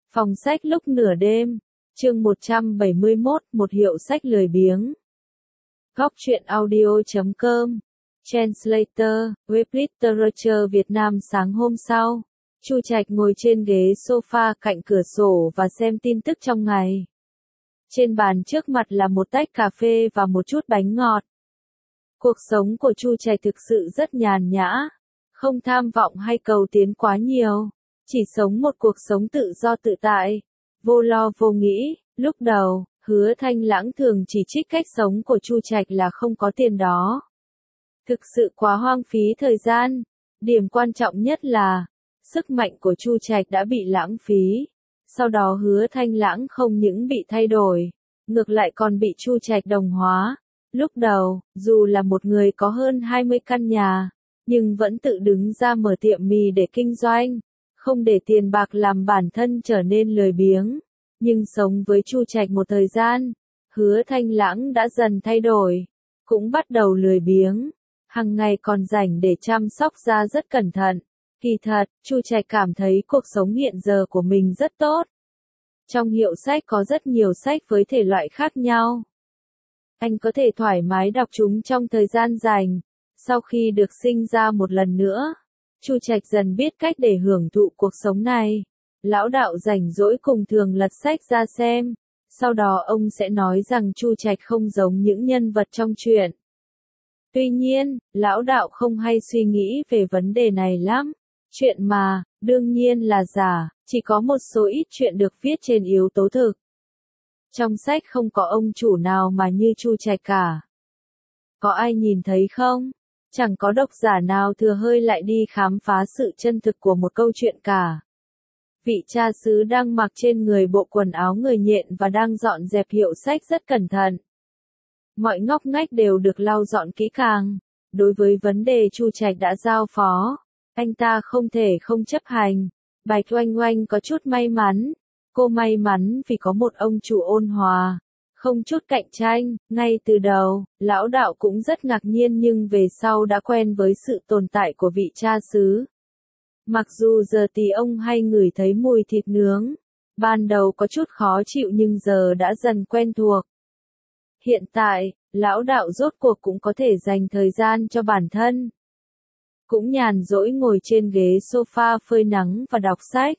Phòng sách lúc nửa đêm, chương 171, một hiệu sách lười biếng. Góc truyện audio.com, Translator, Web Literature Việt Nam. Sáng hôm sau, Chu Trạch ngồi trên ghế sofa cạnh cửa sổ và xem tin tức trong ngày. Trên bàn trước mặt là một tách cà phê và một chút bánh ngọt. Cuộc sống của Chu Trạch thực sự rất nhàn nhã, không tham vọng hay cầu tiến quá nhiều, chỉ sống một cuộc sống tự do tự tại, vô lo vô nghĩ. Lúc đầu, Hứa Thanh Lãng thường chỉ trích cách sống của Chu Trạch là không có tiền đó. Thực sự quá hoang phí thời gian. Điểm quan trọng nhất là, sức mạnh của Chu Trạch đã bị lãng phí. Sau đó Hứa Thanh Lãng không những bị thay đổi, ngược lại còn bị Chu Trạch đồng hóa. Lúc đầu, dù là một người có hơn 20 căn nhà, nhưng vẫn tự đứng ra mở tiệm mì để kinh doanh, không để tiền bạc làm bản thân trở nên lười biếng. Nhưng sống với Chu Trạch một thời gian, Hứa Thanh Lãng đã dần thay đổi, cũng bắt đầu lười biếng, hàng ngày còn rảnh để chăm sóc da rất cẩn thận. Kỳ thật, Chu Trạch cảm thấy cuộc sống hiện giờ của mình rất tốt. Trong hiệu sách có rất nhiều sách với thể loại khác nhau. Anh có thể thoải mái đọc chúng trong thời gian rảnh. Sau khi được sinh ra một lần nữa, Chu Trạch dần biết cách để hưởng thụ cuộc sống này. Lão đạo rảnh rỗi cùng thường lật sách ra xem, sau đó ông sẽ nói rằng Chu Trạch không giống những nhân vật trong truyện. Tuy nhiên, lão đạo không hay suy nghĩ về vấn đề này lắm. Chuyện mà, đương nhiên là giả, chỉ có một số ít chuyện được viết trên yếu tố thực. Trong sách không có ông chủ nào mà như Chu Trạch cả. Có ai nhìn thấy không? Chẳng có độc giả nào thừa hơi lại đi khám phá sự chân thực của một câu chuyện cả. Vị cha xứ đang mặc trên người bộ quần áo người nhện và đang dọn dẹp hiệu sách rất cẩn thận. Mọi ngóc ngách đều được lau dọn kỹ càng. Đối với vấn đề Chu Trạch đã giao phó, anh ta không thể không chấp hành. Bạch Oanh Oanh có chút may mắn. Cô may mắn vì có một ông chủ ôn hòa, không chút cạnh tranh. Ngay từ đầu, lão đạo cũng rất ngạc nhiên nhưng về sau đã quen với sự tồn tại của vị cha xứ. Mặc dù giờ thì ông hay ngửi thấy mùi thịt nướng, ban đầu có chút khó chịu nhưng giờ đã dần quen thuộc. Hiện tại, lão đạo rốt cuộc cũng có thể dành thời gian cho bản thân. Cũng nhàn rỗi ngồi trên ghế sofa phơi nắng và đọc sách,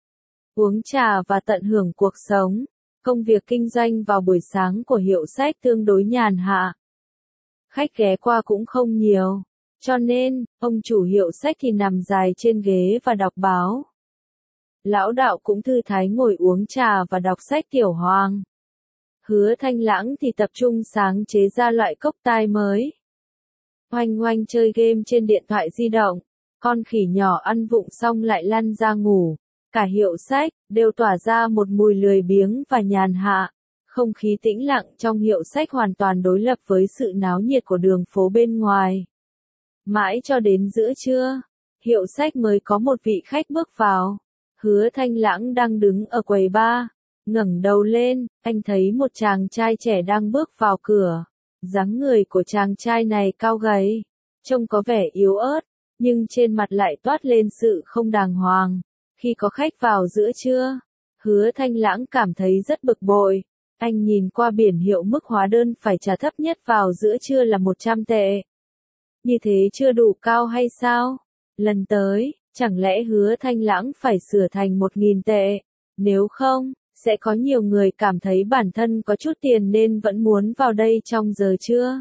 uống trà và tận hưởng cuộc sống. Công việc kinh doanh vào buổi sáng của hiệu sách tương đối nhàn hạ. Khách ghé qua cũng không nhiều, cho nên, ông chủ hiệu sách thì nằm dài trên ghế và đọc báo. Lão đạo cũng thư thái ngồi uống trà và đọc sách Tiểu Hoàng. Hứa Thanh Lãng thì tập trung sáng chế ra loại cốc tai mới. Oanh Oanh chơi game trên điện thoại di động, con khỉ nhỏ ăn vụng xong lại lăn ra ngủ. Cả hiệu sách đều tỏa ra một mùi lười biếng và nhàn hạ. Không khí tĩnh lặng trong hiệu sách hoàn toàn đối lập với sự náo nhiệt của đường phố bên ngoài. Mãi cho đến giữa trưa, hiệu sách mới có một vị khách bước vào. Hứa Thanh Lãng đang đứng ở quầy bar, ngẩng đầu lên, anh thấy một chàng trai trẻ đang bước vào cửa. Dáng người của chàng trai này cao gầy, trông có vẻ yếu ớt, nhưng trên mặt lại toát lên sự không đàng hoàng. Khi có khách vào giữa trưa, Hứa Thanh Lãng cảm thấy rất bực bội. Anh nhìn qua biển hiệu mức hóa đơn phải trả thấp nhất vào giữa trưa là 100 tệ. Như thế chưa đủ cao hay sao? Lần tới, chẳng lẽ Hứa Thanh Lãng phải sửa thành 1.000 tệ? Nếu không, sẽ có nhiều người cảm thấy bản thân có chút tiền nên vẫn muốn vào đây trong giờ trưa.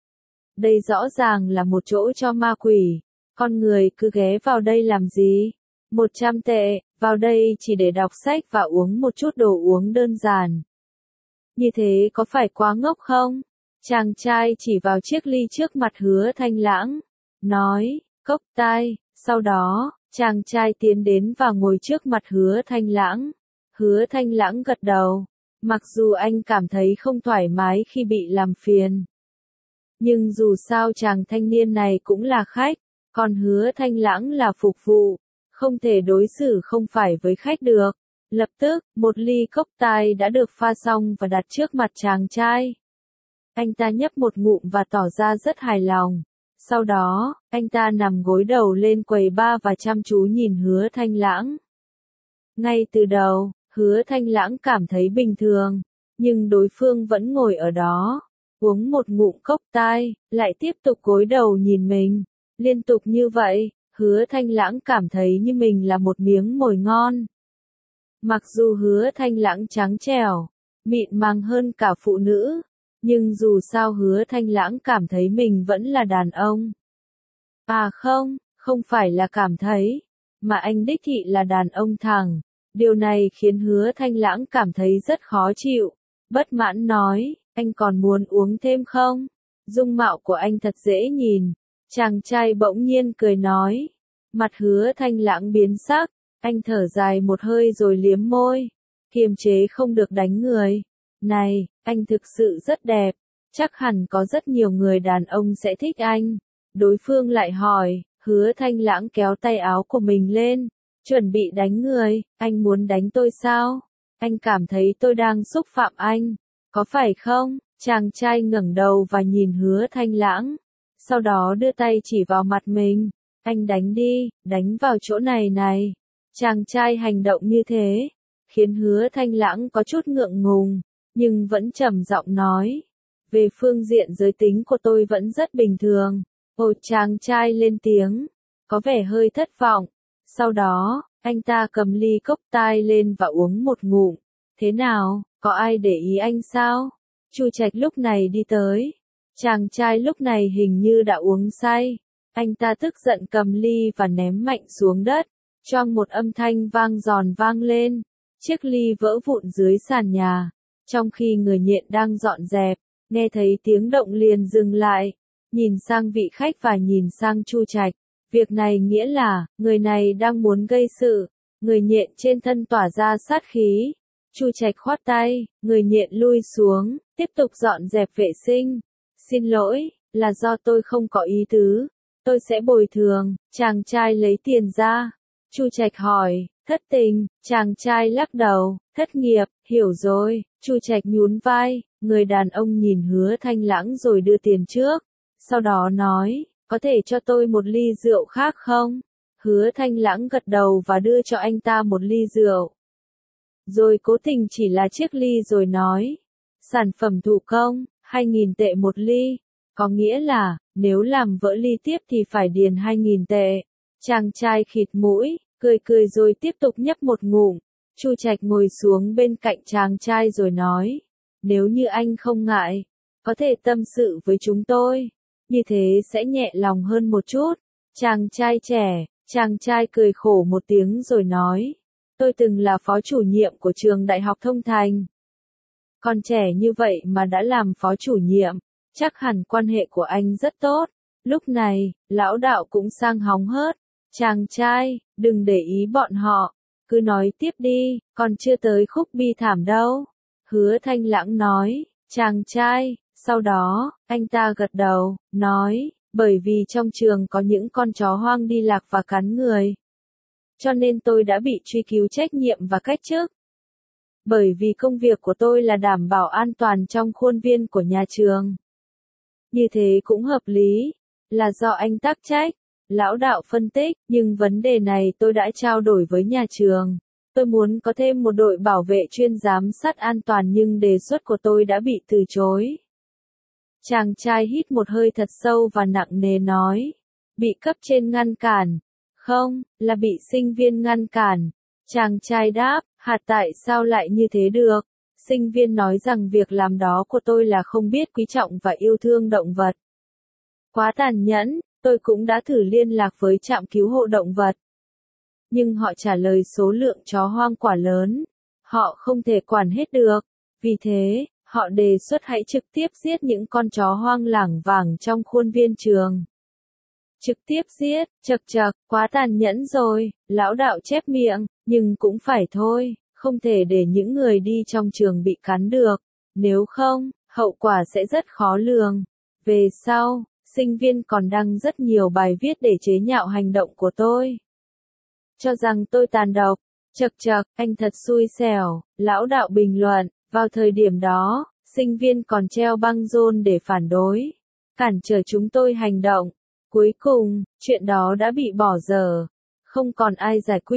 Đây rõ ràng là một chỗ cho ma quỷ. Con người cứ ghé vào đây làm gì? 100 tệ, vào đây chỉ để đọc sách và uống một chút đồ uống đơn giản. Như thế có phải quá ngốc không? Chàng trai chỉ vào chiếc ly trước mặt Hứa Thanh Lãng, nói, cốc tai. Sau đó, chàng trai tiến đến và ngồi trước mặt Hứa Thanh Lãng. Hứa Thanh Lãng gật đầu, mặc dù anh cảm thấy không thoải mái khi bị làm phiền. Nhưng dù sao chàng thanh niên này cũng là khách, còn Hứa Thanh Lãng là phục vụ, không thể đối xử không phải với khách được. Lập tức, một ly cốc tai đã được pha xong và đặt trước mặt chàng trai. Anh ta nhấp một ngụm và tỏ ra rất hài lòng. Sau đó, anh ta nằm gối đầu lên quầy bar và chăm chú nhìn Hứa Thanh Lãng. Ngay từ đầu, Hứa Thanh Lãng cảm thấy bình thường, nhưng đối phương vẫn ngồi ở đó, uống một ngụm cốc tai, lại tiếp tục cúi đầu nhìn mình. Liên tục như vậy, Hứa Thanh Lãng cảm thấy như mình là một miếng mồi ngon. Mặc dù Hứa Thanh Lãng trắng trẻo, mịn màng hơn cả phụ nữ, nhưng dù sao Hứa Thanh Lãng cảm thấy mình vẫn là đàn ông. À không, không phải là cảm thấy, mà anh đích thị là đàn ông thẳng. Điều này khiến Hứa Thanh Lãng cảm thấy rất khó chịu. Bất mãn nói, anh còn muốn uống thêm không? Dung mạo của anh thật dễ nhìn. Chàng trai bỗng nhiên cười nói. Mặt Hứa Thanh Lãng biến sắc, anh thở dài một hơi rồi liếm môi. Kiềm chế không được đánh người. Này, anh thực sự rất đẹp. Chắc hẳn có rất nhiều người đàn ông sẽ thích anh. Đối phương lại hỏi, Hứa Thanh Lãng kéo tay áo của mình lên. Chuẩn bị đánh người, anh muốn đánh tôi sao? Anh cảm thấy tôi đang xúc phạm anh, có phải không? Chàng trai ngẩng đầu và nhìn Hứa Thanh Lãng, sau đó đưa tay chỉ vào mặt mình. Anh đánh đi, đánh vào chỗ này này. Chàng trai hành động như thế, khiến Hứa Thanh Lãng có chút ngượng ngùng, nhưng vẫn trầm giọng nói. Về phương diện giới tính của tôi vẫn rất bình thường. Ồ, chàng trai lên tiếng, có vẻ hơi thất vọng. Sau đó, anh ta cầm ly cốc tai lên và uống một ngụm. Thế nào, có ai để ý anh sao? Chu Trạch lúc này đi tới. Chàng trai lúc này hình như đã uống say. Anh ta tức giận cầm ly và ném mạnh xuống đất. Choang một âm thanh vang giòn vang lên. Chiếc ly vỡ vụn dưới sàn nhà. Trong khi người nhện đang dọn dẹp, nghe thấy tiếng động liền dừng lại. Nhìn sang vị khách và nhìn sang Chu Trạch. Việc này nghĩa là, người này đang muốn gây sự. Người nhện trên thân tỏa ra sát khí. Chu Trạch khoát tay, người nhện lui xuống, tiếp tục dọn dẹp vệ sinh. Xin lỗi, là do tôi không có ý tứ. Tôi sẽ bồi thường. Chàng trai lấy tiền ra. Chu Trạch hỏi, thất tình. Chàng trai lắc đầu, thất nghiệp, hiểu rồi. Chu Trạch nhún vai, người đàn ông nhìn Hứa Thanh Lãng rồi đưa tiền trước. Sau đó nói, có thể cho tôi một ly rượu khác không? Hứa Thanh Lãng gật đầu và đưa cho anh ta một ly rượu. Rồi cố tình chỉ là chiếc ly rồi nói. Sản phẩm thủ công, 2.000 tệ một ly. Có nghĩa là, nếu làm vỡ ly tiếp thì phải điền 2.000 tệ. Chàng trai khịt mũi, cười cười rồi tiếp tục nhấp một ngụm. Chu Trạch ngồi xuống bên cạnh chàng trai rồi nói. Nếu như anh không ngại, có thể tâm sự với chúng tôi. Như thế sẽ nhẹ lòng hơn một chút. Chàng trai trẻ, chàng trai cười khổ một tiếng rồi nói. Tôi từng là phó chủ nhiệm của trường Đại học Thông Thành. Còn trẻ như vậy mà đã làm phó chủ nhiệm, chắc hẳn quan hệ của anh rất tốt. Lúc này, lão đạo cũng sang hóng hớt. Chàng trai, đừng để ý bọn họ. Cứ nói tiếp đi, còn chưa tới khúc bi thảm đâu. Hứa Thanh Lãng nói, chàng trai. Sau đó, anh ta gật đầu, nói, bởi vì trong trường có những con chó hoang đi lạc và cắn người. Cho nên tôi đã bị truy cứu trách nhiệm và cách chức. Bởi vì công việc của tôi là đảm bảo an toàn trong khuôn viên của nhà trường. Như thế cũng hợp lý, là do anh tác trách. Lão đạo phân tích, nhưng vấn đề này tôi đã trao đổi với nhà trường. Tôi muốn có thêm một đội bảo vệ chuyên giám sát an toàn nhưng đề xuất của tôi đã bị từ chối. Chàng trai hít một hơi thật sâu và nặng nề nói. Bị cấp trên ngăn cản. Không, là bị sinh viên ngăn cản. Chàng trai đáp, tại sao lại như thế được? Sinh viên nói rằng việc làm đó của tôi là không biết quý trọng và yêu thương động vật. Quá tàn nhẫn, tôi cũng đã thử liên lạc với trạm cứu hộ động vật. Nhưng họ trả lời số lượng chó hoang quả lớn. Họ không thể quản hết được. Vì thế, họ đề xuất hãy trực tiếp giết những con chó hoang lảng vảng trong khuôn viên trường. Trực tiếp giết, chậc chậc, quá tàn nhẫn rồi, lão đạo chép miệng, nhưng cũng phải thôi, không thể để những người đi trong trường bị cắn được, nếu không, hậu quả sẽ rất khó lường. Về sau, sinh viên còn đăng rất nhiều bài viết để chế nhạo hành động của tôi. Cho rằng tôi tàn độc, chậc chậc, anh thật xui xẻo, lão đạo bình luận, vào thời điểm đó, sinh viên còn treo băng rôn để phản đối, cản trở chúng tôi hành động. Cuối cùng, chuyện đó đã bị bỏ dở, không còn ai giải quyết.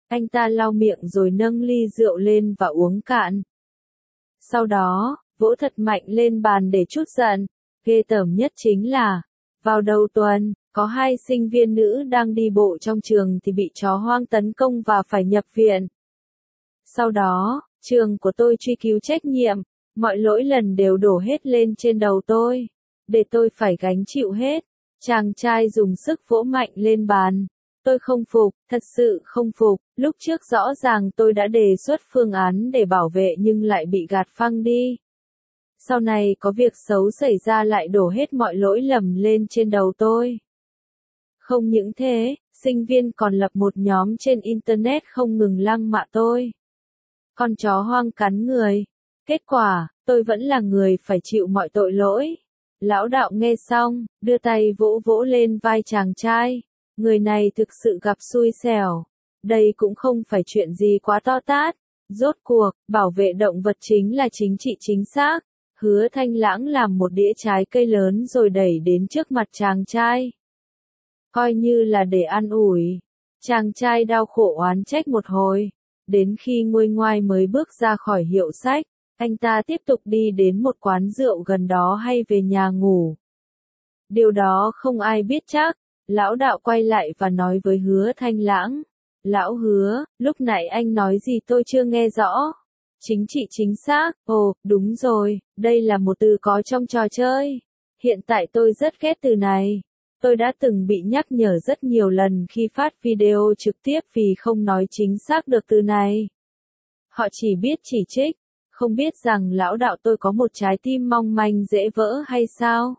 Anh ta lau miệng rồi nâng ly rượu lên và uống cạn. Sau đó, vỗ thật mạnh lên bàn để trút giận. Ghê tởm nhất chính là, vào đầu tuần, có 2 sinh viên nữ đang đi bộ trong trường thì bị chó hoang tấn công và phải nhập viện. Sau đó, trường của tôi truy cứu trách nhiệm, mọi lỗi lầm đều đổ hết lên trên đầu tôi, để tôi phải gánh chịu hết. Chàng trai dùng sức vỗ mạnh lên bàn. Tôi không phục, thật sự không phục, lúc trước rõ ràng tôi đã đề xuất phương án để bảo vệ nhưng lại bị gạt phăng đi. Sau này có việc xấu xảy ra lại đổ hết mọi lỗi lầm lên trên đầu tôi. Không những thế, sinh viên còn lập một nhóm trên Internet không ngừng lăng mạ tôi. Con chó hoang cắn người. Kết quả, tôi vẫn là người phải chịu mọi tội lỗi. Lão đạo nghe xong, đưa tay vỗ vỗ lên vai chàng trai. Người này thực sự gặp xui xẻo. Đây cũng không phải chuyện gì quá to tát. Rốt cuộc, bảo vệ động vật chính là chính trị chính xác. Hứa Thanh Lãng làm một đĩa trái cây lớn rồi đẩy đến trước mặt chàng trai. Coi như là để an ủi. Chàng trai đau khổ oán trách một hồi. Đến khi nguôi ngoai mới bước ra khỏi hiệu sách, anh ta tiếp tục đi đến một quán rượu gần đó hay về nhà ngủ. Điều đó không ai biết chắc. Lão đạo quay lại và nói với Hứa Thanh Lãng. Lão Hứa, lúc nãy anh nói gì tôi chưa nghe rõ. Chính trị chính xác, ồ, đúng rồi, đây là một từ có trong trò chơi. Hiện tại tôi rất ghét từ này. Tôi đã từng bị nhắc nhở rất nhiều lần khi phát video trực tiếp vì không nói chính xác được từ này. Họ chỉ biết chỉ trích, không biết rằng lão đạo tôi có một trái tim mong manh dễ vỡ hay sao?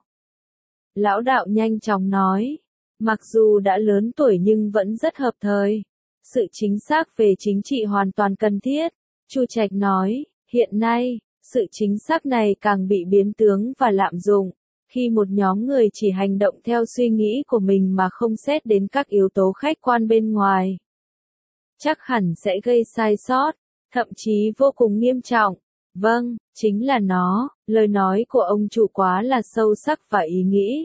Lão đạo nhanh chóng nói, mặc dù đã lớn tuổi nhưng vẫn rất hợp thời. Sự chính xác về chính trị hoàn toàn cần thiết. Chu Trạch nói, hiện nay, sự chính xác này càng bị biến tướng và lạm dụng. Khi một nhóm người chỉ hành động theo suy nghĩ của mình mà không xét đến các yếu tố khách quan bên ngoài, chắc hẳn sẽ gây sai sót, thậm chí vô cùng nghiêm trọng. Vâng, chính là nó, lời nói của ông chủ quá là sâu sắc và ý nghĩ.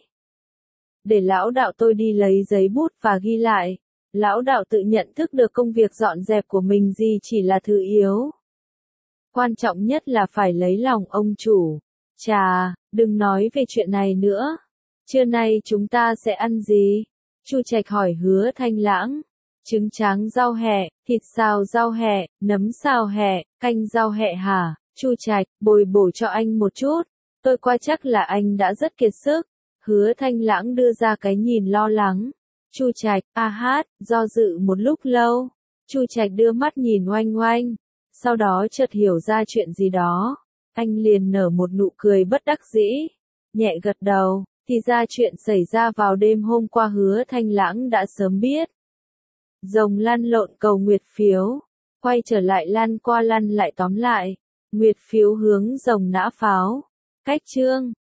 Để lão đạo tôi đi lấy giấy bút và ghi lại. Lão đạo tự nhận thức được công việc dọn dẹp của mình gì chỉ là thứ yếu. Quan trọng nhất là phải lấy lòng ông chủ. Chà, đừng nói về chuyện này nữa. Trưa nay chúng ta sẽ ăn gì? Chu Trạch hỏi Hứa Thanh Lãng. Trứng tráng rau hẹ, thịt xào rau hẹ, nấm xào hẹ, canh rau hẹ hả? Chu Trạch, bồi bổ cho anh một chút. Tôi qua chắc là anh đã rất kiệt sức. Hứa Thanh Lãng đưa ra cái nhìn lo lắng. Chu Trạch, do dự một lúc lâu. Chu Trạch đưa mắt nhìn oanh oanh. Sau đó chợt hiểu ra chuyện gì đó. Anh liền nở một nụ cười bất đắc dĩ. Nhẹ gật đầu, thì ra chuyện xảy ra vào đêm hôm qua Hứa Thanh Lãng đã sớm biết. Rồng lăn lộn cầu nguyệt phiếu. Quay trở lại lăn qua lăn lại tóm lại. Nguyệt phiếu hướng rồng nã pháo. Cách chương.